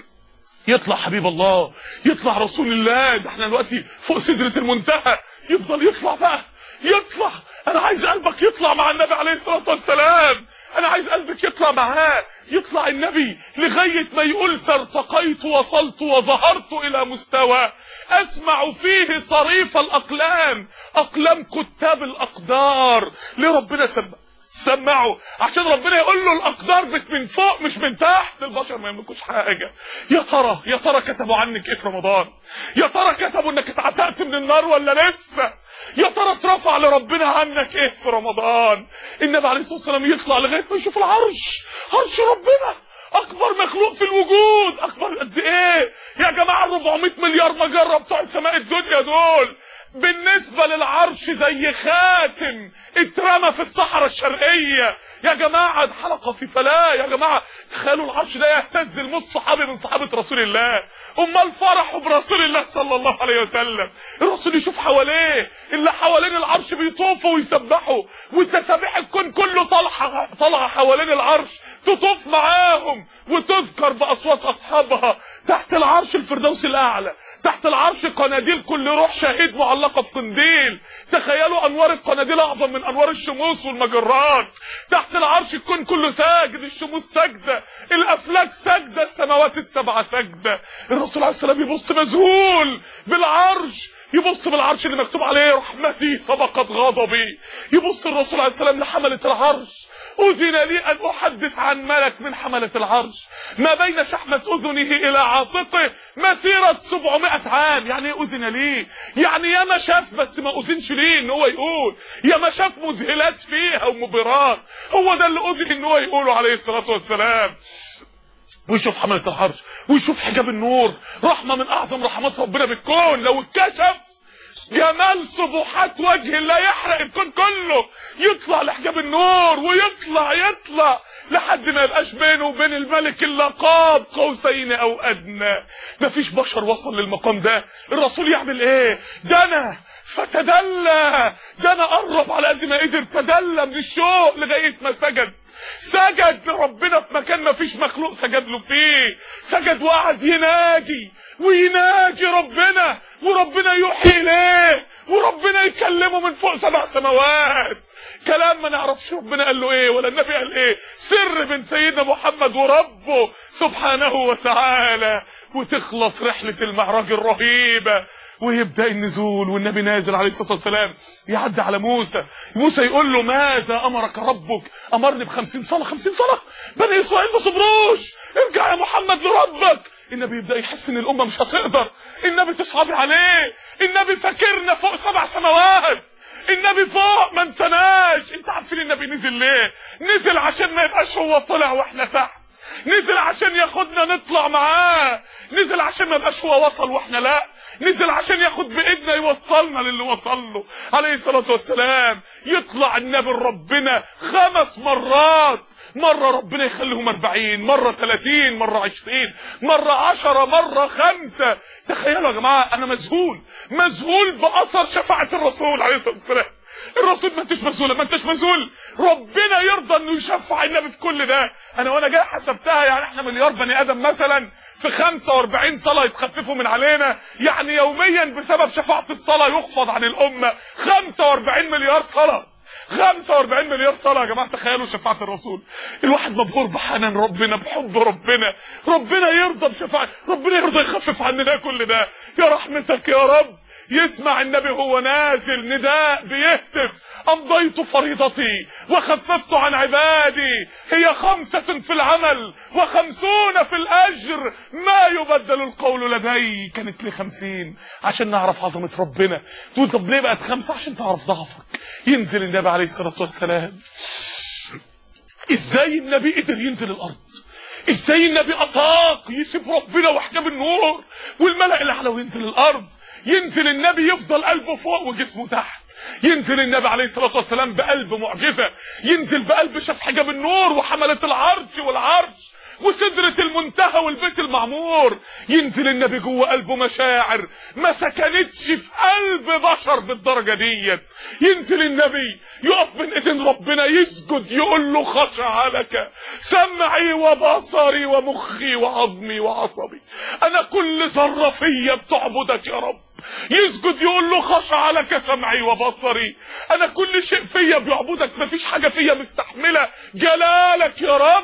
يطلع حبيب الله، يطلع رسول الله. ده احنا دلوقتي فوق سدرة المنتهى، يفضل يطلع بقى، يطلع. انا عايز قلبك يطلع مع النبي عليه الصلاة والسلام، انا عايز قلبك يطلع معاه. يطلع النبي لغاية ما يقول فارتقيت وصلت وظهرت الى مستوى اسمع فيه صريف الاقلام، اقلام كتاب الاقدار. ليه ربنا سمى سمعوا عشان ربنا يقول له الاقدار بت من فوق مش من تحت، البشر ما يملكوش حاجه. يا ترى يا ترى كتبوا عنك ايه في رمضان؟ يا ترى كتبوا انك اتعتقت من النار ولا لسه؟ يا ترى اترفع لربنا عنك ايه في رمضان؟ النبي عليه الصلاه والسلام يطلع لغايه ما يشوف العرش، عرش ربنا اكبر مخلوق في الوجود، اكبر قد ايه يا جماعه؟ أربعمائة مليار مجره بتوع سماء الدنيا دول بالنسبه للعرش زي خاتم اترمى في الصحراء الشرقيه يا جماعه، حلقه في فلاه يا جماعه. تخيلوا العرش ده يهتز الموت صحابي من صحابه رسول الله، امال فرحوا برسول الله صلى الله عليه وسلم. الرسول يشوف حواليه اللي حوالين العرش بيطوفوا ويسبحوا، وتسابيح الكون كله طالعه طالعه حوالين العرش تطوف معاهم وتذكر باصوات اصحابها. تحت العرش الفردوس الاعلى، تحت العرش قناديل كل روح شهيد معلقه في قنديل. تخيلوا انوار القناديل اعظم من انوار الشموس والمجرات. تحت العرش الكون كله ساجد، الشموس ساجده، الافلاك ساجده، السماوات السبعه ساجده. الرسول عليه السلام يبص مذهول بالعرش، يبص بالعرش اللي مكتوب عليه رحمتي سبقت غضبي. يبص الرسول عليه السلام لحمله العرش، أذن لي أن أحدث عن ملك من حملة العرش ما بين شحمة أذنه إلى عاتقه مسيرة سبعمائة عام. يعني إيه أذن لي؟ يعني يا ما شاف بس ما أذنش ليه إن هو يقول، يا ما شاف مذهلات فيها ومبهرات، هو ده اللي أذن إن هو يقوله عليه الصلاة والسلام. ويشوف حملة العرش ويشوف حجاب النور، رحمة من أعظم رحمات ربنا بالكون. لو اتكشف جمال سبحات وجه الله يحرق الكون كله، يطلع لحجاب النور ويطلع يطلع لحد ما يبقاش بينه وبين الملك الا قاب قوسين او ادنى. مفيش بشر وصل للمقام ده. الرسول يعمل ايه؟ دنا فتدلى، دنا قرب على قد ما قدر، تدلى من الشوق لغايه ما سجد. سجد لربنا في مكان ما فيش مخلوق سجد له فيه، سجد وقعد يناجي ويناجي ربنا، وربنا يوحي اليه، وربنا يكلمه من فوق سبع سماوات كلام ما نعرفش ربنا قال له ايه ولا النبي قال ايه، سر بين سيدنا محمد وربه سبحانه وتعالى. وتخلص رحلة المعراج الرهيبة ويبدأ النزول، والنبي نازل عليه الصلاة والسلام يعدي على موسى. موسى يقول له ماذا أمرك ربك؟ أمرني بخمسين صلاة. خمسين صلاة؟ بني إسرائيل ما صبروش، ارجع يا محمد لربك. النبي يبدأ يحس ان الأمة مش هتقدر، النبي تصعب عليه، النبي فاكرنا فوق سبع سماوات، النبي فوق ما انسناش. انت عارفين النبي نزل ليه؟ نزل عشان ما يبقاش هو طلع واحنا تحت، نزل عشان ياخدنا نطلع معاه، نزل عشان ما يبقاش هو وصل واحنا لا، نزل عشان ياخد بايدنا يوصلنا للي وصل له عليه الصلاة والسلام. يطلع النبي ربنا خمس مرات، مرة ربنا يخليهم أربعين، مرة ثلاثين، مرة عشرين، مرة عشرة، مرة خمسة. تخيلوا يا جماعة أنا مذهول مذهول بأثر شفاعة الرسول عليه الصلاة والسلام. الرسول ما انتش مذهول، ما انتش مذهول، ربنا يرضى انه يشفع النبي في كل ده. انا وانا جاي حسبتها، يعني احنا مليار بني ادم مثلا في خمسة وأربعين صلاة يتخففوا من علينا، يعني يوميا بسبب شفاعة الصلاة يخفض عن الامة خمسة وأربعين مليار صلاة، خمسة وأربعين مليار صلاة يا جماعة. تخيلوا شفاعة الرسول. الواحد مبهور بحنان ربنا، بحب ربنا، ربنا يرضى بشفاعة، ربنا يرضى يخفف عننا كل ده يا رحمتك يا رب. يسمع النبي وهو نازل نداء بيهتف أمضيت فريضتي وخففت عن عبادي، هي خمسة في العمل وخمسون في الأجر ما يبدل القول لدي. كانت لي خمسين عشان نعرف عظمة ربنا، تقول طب ليه بقت خمسة؟ عشان تعرف ضعفك. ينزل النبي عليه الصلاة والسلام. ازاي النبي قدر ينزل الأرض؟ ازاي النبي أطاق يسيب ربنا وحجاب النور والملأ الأعلى وينزل الأرض؟ ينزل النبي يفضل قلبه فوق وجسمه تحت، ينزل النبي عليه الصلاة والسلام بقلب معجزة، ينزل بقلب شاف حجاب النور وحملة العرش والعرش وسدرة المنتهى والبيت المعمور. ينزل النبي جوه قلبه مشاعر ما سكنتش في قلب بشر بالدرجة ديت. ينزل النبي يقف بين ايدين ربنا يسجد يقول له خشع لك سمعي وبصري ومخي وعظمي وعصبي، انا كل ذرة فيا بتعبدك يا رب. يسجد يقول له خشع لك سمعي وبصري، انا كل شيء فيا بيعبدك، مفيش حاجة فيا مستحملة جلالك يا رب.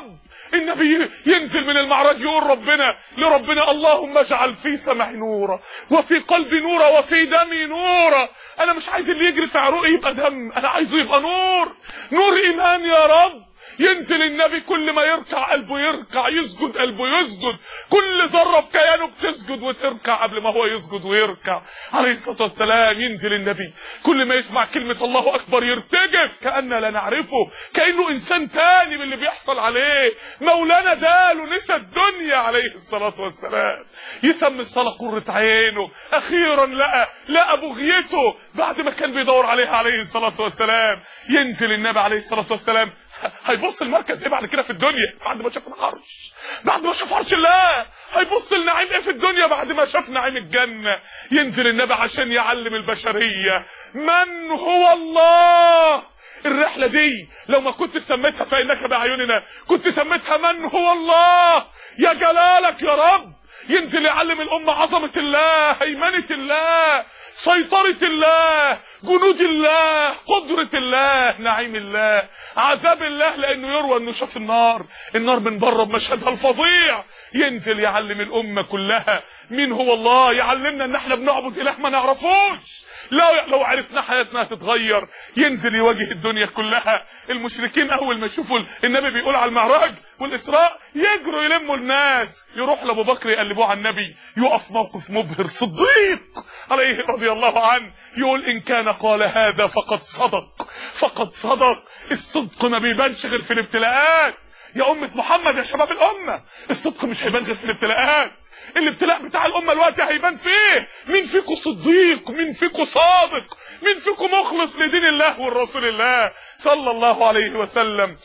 النبي ينزل من المعراج يقول ربنا لربنا اللهم اجعل في سمعي نورا وفي قلبي نورا وفي دمي نورا. انا مش عايز اللي يجري في عروقي يبقى دم، انا عايزه يبقى نور، نور ايمان يا رب. ينزل النبي كل ما يركع قلبه يركع، يسجد قلبه يسجد، كل ذره في كيانه بتسجد وتركع قبل ما هو يسجد ويركع عليه الصلاه والسلام. ينزل النبي كل ما يسمع كلمه الله اكبر يرتجف كأن لا نعرفه، كأنه انسان تاني من اللي بيحصل عليه. مولانا داله نسى الدنيا عليه الصلاه والسلام. يسمي الصلاه قرة عينه، اخيرا لقى لقى بغيته بعد ما كان بيدور عليها عليه الصلاه والسلام. ينزل النبي عليه الصلاه والسلام هيبص المركز ايه بعد كده في الدنيا بعد ما شاف العرش، بعد ما شاف عرش الله؟ هيبص النعيم ايه في الدنيا بعد ما شاف نعيم الجنة؟ ينزل النبي عشان يعلم البشرية من هو الله. الرحلة دي لو ما كنت سميتها فإنك بأعيننا كنت سميتها من هو الله يا جلالك يا رب. ينزل يعلم الأمة عظمة الله، هيمنة الله، سيطرة الله، جنود الله، قدرة الله، نعيم الله، عذاب الله، لأنه يروى أنه شاف النار النار من بره بمشهدها الفظيع. ينزل يعلم الأمة كلها مين هو الله، يعلمنا أن احنا بنعبد إله ما نعرفوش، لو لو عرفنا حياتنا هتتغير. ينزل يواجه الدنيا كلها. المشركين اول ما يشوفوا النبي بيقول على المعراج والاسراء يجروا يلموا الناس، يروح لابو بكر يقلبوه على النبي، يقف موقف مبهر. صديق عليه رضي الله عنه يقول ان كان قال هذا فقد صدق، فقد صدق. الصدق ما بيبانش غير في الابتلاءات يا امه محمد، يا شباب الامه. الصدق مش هيبان غير في الابتلاءات. الابتلاء بتاع الامه الوقت هيبان فيه مين فيكم صديق، مين فيكم صادق، مين فيكم مخلص لدين الله والرسول الله صلى الله عليه وسلم.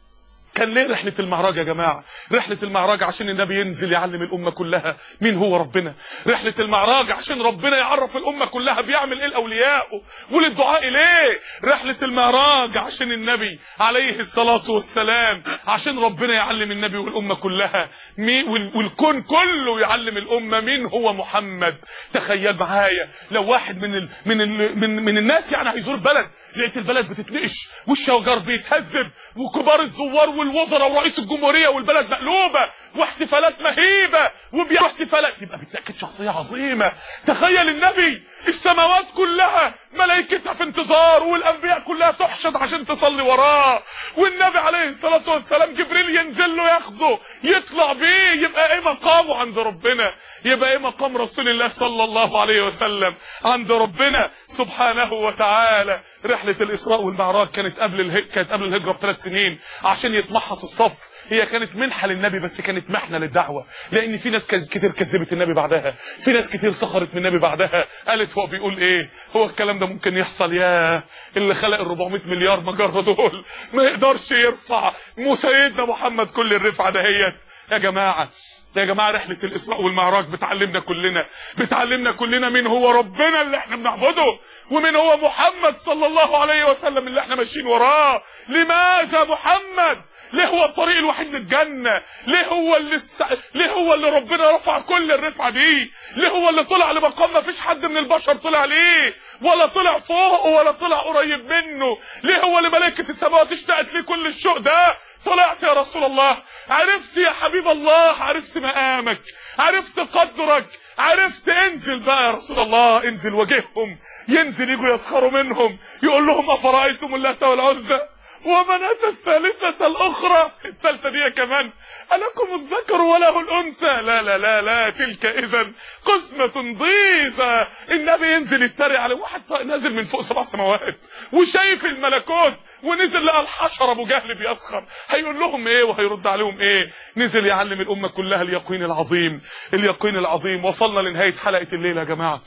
كان ليه رحلة المعراج يا جماعة؟ رحلة المعراج عشان النبي ينزل يعلم الأمة كلها مين هو ربنا. رحلة المعراج عشان ربنا يعرف الأمة كلها بيعمل إيه لأوليائه وللدعاء إليه. رحلة المعراج عشان النبي عليه الصلاة والسلام، عشان ربنا يعلم النبي والأمة كلها مين، والكون كله يعلم الأمة مين هو محمد. تخيل معايا لو واحد من ال من ال من, من الناس يعني هيزور بلد، لقيت البلد بتتنقش والشجر بيتهذب وكبار الزوار والوزراء ورئيس الجمهوريه والبلد مقلوبه واحتفالات مهيبه وبيعملوا احتفالات، يبقى بالتاكيد شخصيه عظيمه. تخيل النبي السماوات كلها ملائكتها في انتظار والانبياء كلها تحشد عشان تصلي وراه، والنبي عليه الصلاه والسلام جبريل ينزل له ياخده يطلع بيه. يبقى ايه مقامه عند ربنا؟ يبقى ايه مقام رسول الله صلى الله عليه وسلم عند ربنا سبحانه وتعالى. رحله الاسراء والمعراج كانت قبل اله... كانت قبل الهجره بثلاث سنين عشان يتمحص الصف. هي كانت منحة للنبي بس كانت محنة للدعوة، لأن في ناس كتير كذبت النبي بعدها، في ناس كتير سخرت من النبي بعدها، قالت هو بيقول إيه؟ هو الكلام ده ممكن يحصل؟ يا اللي خلق ال أربعمائة مليار مجرة دول ما يقدرش يرفع مو سيدنا محمد كل الرفعة دهيت. يا جماعة يا جماعة رحلة الإسراء والمعراج بتعلمنا كلنا، بتعلمنا كلنا مين هو ربنا اللي احنا بنعبده، ومين هو محمد صلى الله عليه وسلم اللي احنا ماشيين وراه. لماذا محمد؟ ليه هو الطريق الوحيد للجنة؟ ليه هو اللي الس... ليه هو اللي ربنا رفع كل الرفعة دي؟ ليه هو اللي طلع لمقام ما فيش حد من البشر طلع ليه، ولا طلع فوقه ولا طلع قريب منه؟ ليه هو اللي ملائكة السماوات اشتقت ليه كل الشوق ده؟ طلعت يا رسول الله، عرفت يا حبيب الله، عرفت مقامك، عرفت قدرك، عرفت. انزل بقى يا رسول الله، انزل واجههم. ينزل يجوا يسخروا منهم، يقول لهم افرايتم اللات والعزى ومناة الثالثة الأخرى، الثالثة دي كمان ألكم الذكر وله الأنثى؟ لا لا لا لا تلك إذا قسمة ضيزى. النبي ينزل يتريق على واحد نازل من فوق سبع سماوات وشايف الملكوت، ونزل لقى الحشر أبو جهل بيسخر، هيقول لهم إيه وهيرد عليهم إيه؟ نزل يعلم الأمة كلها اليقين العظيم، اليقين العظيم. وصلنا لنهاية حلقة الليلة يا جماعة.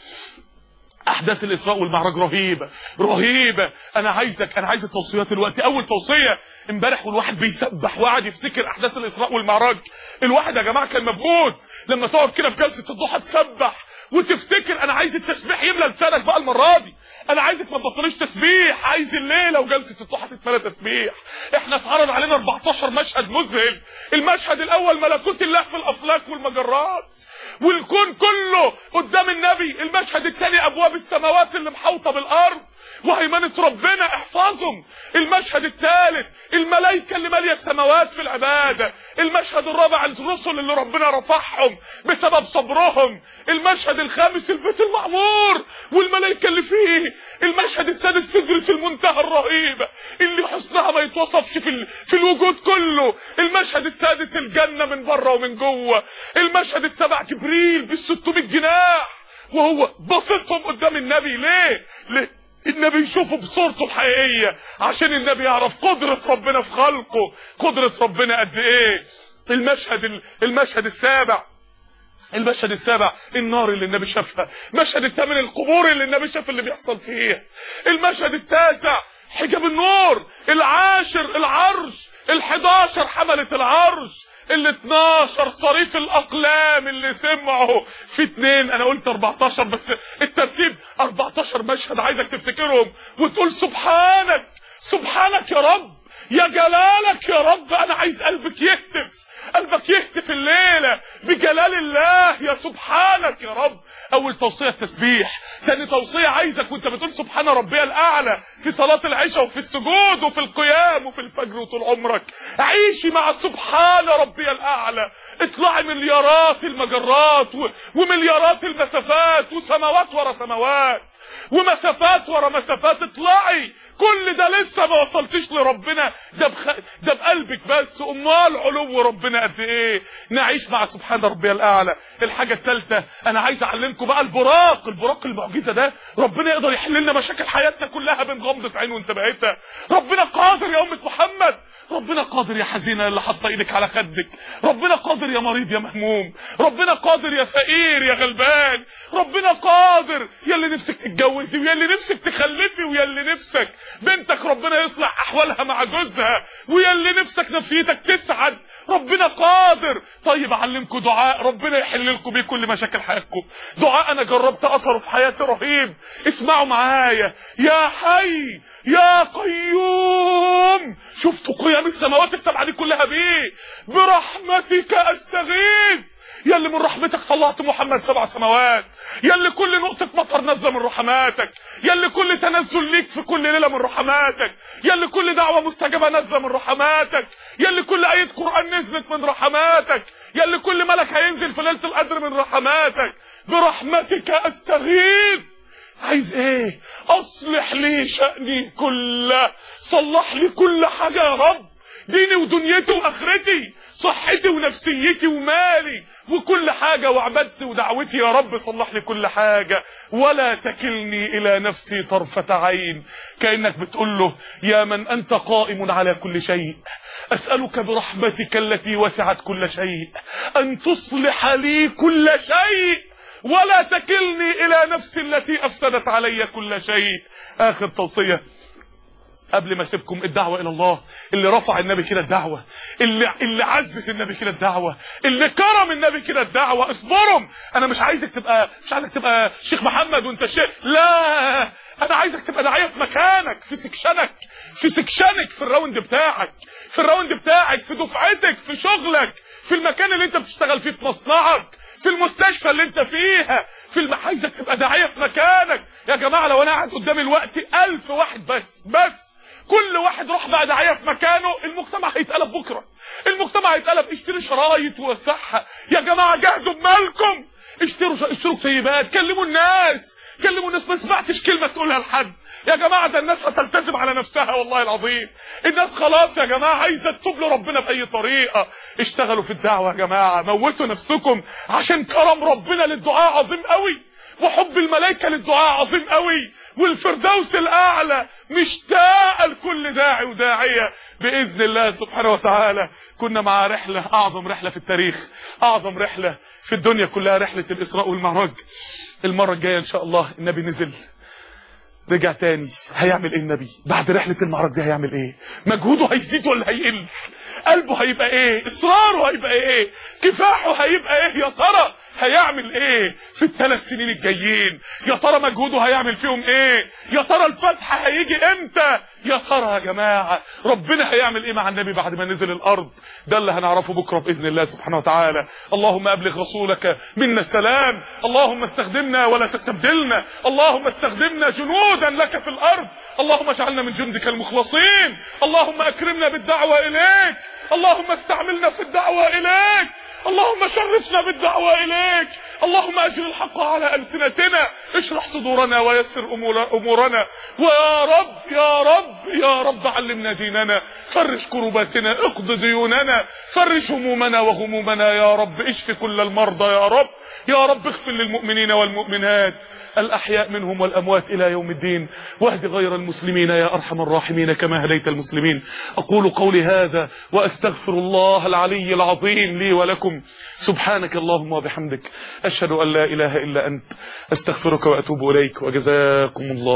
احداث الاسراء والمعراج رهيبه رهيبه. انا عايزك انا عايز التوصيات دلوقتي. اول توصيه، امبارح والواحد بيسبح وقعد يفتكر احداث الاسراء والمعراج، الواحد يا جماعه كان مبهوت لما تقعد كده في جلسه الضحى تسبح وتفتكر. انا عايز التسبيح يملى لسانك بقى المره دي، انا عايزك ما تبطليش تسبيح، عايز الليله وجلسه الضحى تتملى تسبيح. احنا اتعرض علينا أربعتاشر مشهد مذهل. المشهد الاول ملكوت الله في الافلاك والمجرات والكون كله قدام النبي. المشهد الثاني ابواب السماوات اللي محوطه بالارض وهيمنة ربنا احفظهم. المشهد الثالث الملائكة اللي مالية السماوات في العبادة. المشهد الرابع الرسل اللي ربنا رفعهم بسبب صبرهم. المشهد الخامس البيت المعمور والملائكة اللي فيه. المشهد السادس سدرة المنتهى الرهيبة اللي حسنها ما يتوصفش في, ال... في الوجود كله. المشهد السادس الجنة من بره ومن جوه. المشهد السابع جبريل بالستمائة جناح وهو بسطهم قدام النبي. ليه؟ ليه؟ النبي يشوفه بصورته الحقيقية عشان النبي يعرف قدرة ربنا في خلقه، قدرة ربنا قد ايه. المشهد المشهد السابع المشهد السابع النار اللي النبي شافها. مشهد الثامن القبور اللي النبي شاف اللي بيحصل فيها. المشهد التاسع حجاب النور. العاشر العرش. الحداشر حملة العرش. الاثناشر صريف الاقلام اللي سمعوا في اتنين. انا قلت اربعتاشر بس الترتيب اربعتاشر مشهد عايزك تفتكرهم وتقول سبحانك سبحانك يا رب، يا جلالك يا رب. انا عايز قلبك يهتف، قلبك يهتف الليلة بجلال الله. يا سبحانك يا رب. اول توصية التسبيح. ثاني توصية عايزك وانت بتقول سبحان ربي الاعلى في صلاة العشاء وفي السجود وفي القيام وفي الفجر وطول عمرك عيشي مع سبحان ربي الاعلى. اطلعي مليارات المجرات ومليارات المسافات وسماوات ورا سماوات ومسافات ورا مسافات. اطلعي. كل ده لسه ما وصلتش لربنا، ده بخ... ده بقلبك بس. امال علو ربنا قد ايه. نعيش مع سبحان ربي الاعلى. الحاجه الثالثه انا عايز اعلمكم بقى البراق. البراق المعجزه ده ربنا يقدر يحل لنا مشاكل حياتنا كلها بين غمضه عين وانتباهتها. ربنا قادر يا امه محمد. ربنا قادر يا حزينه اللي حاطه ايدك على خدك. ربنا قادر يا مريض يا مهموم. ربنا قادر يا فقير يا غلبان. ربنا قادر يا اللي نفسك تتجوزي ويا اللي نفسك تخلفي ويا اللي نفسك بنتك ربنا يصلح احوالها مع جوزها ويا اللي نفسك نفسيتك تسعد. ربنا قادر. طيب اعلمكم دعاء ربنا يحل لكم بيه كل مشاكل حياتكم. دعاء انا جربت اثره في حياتي رهيب. اسمعوا معايا. يا حي يا قيوم. شفتوا قيام السماوات السبعه دي كلها بيه. برحمتك استغيث. يا اللي من رحمتك طلعت محمد سبع سماوات. يا اللي كل نقطة مطر نازلة من رحماتك. يا اللي كل تنزل ليك في كل ليلة من رحماتك. يا اللي كل دعوة مستجابة نازلة من رحماتك. يا اللي كل آية قرآن نزلت من رحماتك. يا اللي كل ملك هينزل في ليلة القدر من رحماتك. برحمتك استغيث. عايز ايه؟ اصلح لي شأني كله. صلح لي كل حاجة يا رب. ديني ودنيتي واخرتي، صحتي ونفسيتي ومالي وكل حاجة وعبادتي ودعوتي يا رب. صلح لي كل حاجة ولا تكلني الى نفسي طرفة عين. كأنك بتقول له يا من انت قائم على كل شيء اسألك برحمتك التي وسعت كل شيء ان تصلح لي كل شيء ولا تكلني الى نفسي التي افسدت علي كل شيء. اخر توصية قبل ما اسيبكم. الدعوه الى الله اللي رفع النبي كده الدعوه، اللي اللي عزز النبي كده الدعوه، اللي كرم النبي كده الدعوه. اصبرهم. انا مش عايزك تبقى مش عايزك تبقى شيخ محمد وانت شيخ، لا انا عايزك تبقى داعيه في مكانك، في سكشنك في سكشنك في الراوند بتاعك في الراوند بتاعك في دفعتك في شغلك في المكان اللي انت بتشتغل فيه في مصنعك في المستشفى اللي انت فيها في الم... عايزك تبقى داعيه في مكانك. يا جماعه لو انا قاعد قدامي الوقت ألف واحد بس بس كل واحد راح بقى داعيه في مكانه، المجتمع هيتقلب بكره. المجتمع هيتقلب. اشتري شرايط ووسعها يا جماعه. جهدوا بمالكم. اشتروا اشتروا طيبات. كلموا الناس كلموا الناس. ما سمعتش كلمه تقولها لحد يا جماعه. ده الناس هتلتزم على نفسها والله العظيم. الناس خلاص يا جماعه عايزه تتوب لربنا باي طريقه. اشتغلوا في الدعوه يا جماعه. موتوا نفسكم عشان كرم ربنا للدعاء عظيم قوي وحب الملائكه للدعاء عظيم قوي والفردوس الاعلى مشتاق لكل داعي وداعيه باذن الله سبحانه وتعالى. كنا مع رحله اعظم رحله في التاريخ، اعظم رحله في الدنيا كلها، رحله الاسراء والمعراج. المره الجايه ان شاء الله النبي نزل رجع تاني. هيعمل ايه النبي بعد رحله المعراج دي؟ هيعمل ايه؟ مجهوده هيزيد ولا هيقل؟ قلبه هيبقى ايه؟ اصراره هيبقى ايه؟ كفاحه هيبقى ايه؟ يا ترى هيعمل ايه في الثلاث سنين الجايين؟ يا ترى مجهوده هيعمل فيهم ايه؟ يا ترى الفتح هيجي امتى؟ يا ترى يا جماعه ربنا هيعمل ايه مع النبي بعد ما نزل الارض؟ ده اللي هنعرفه بكره باذن الله سبحانه وتعالى. اللهم ابلغ رسولك منا السلام. اللهم استخدمنا ولا تستبدلنا. اللهم استخدمنا جنود جنودا لك في الارض. اللهم اجعلنا من جندك المخلصين. اللهم اكرمنا بالدعوة اليك. اللهم استعملنا في الدعوة اليك. اللهم شرفنا بالدعوة اليك. اللهم اجر الحق على ألسنتنا. اشرح صدورنا ويسر امورنا. ويا رب يا رب يا رب علمنا ديننا. فرج كرباتنا. اقض ديوننا. فرج همومنا وغمومنا يا رب. اشف كل المرضى يا رب. يا رب اغفر للمؤمنين والمؤمنات الأحياء منهم والأموات إلى يوم الدين. واهد غير المسلمين يا أرحم الراحمين كما هديت المسلمين. أقول قولي هذا وأستغفر الله العلي العظيم لي ولكم. سبحانك اللهم وبحمدك أشهد أن لا إله إلا أنت أستغفرك وأتوب إليك. وجزاكم الله